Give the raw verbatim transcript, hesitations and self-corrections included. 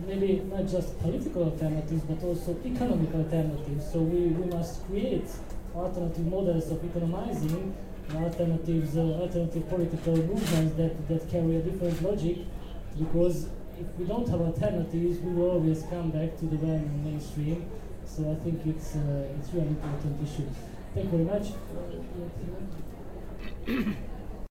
maybe not just political alternatives, but also economic alternatives. So we, we must create alternative models of economizing, alternatives, uh, alternative political movements that, that carry a different logic, because if we don't have alternatives, we will always come back to the well-known mainstream. So I think it's uh, it's really important issue. Thank you very much.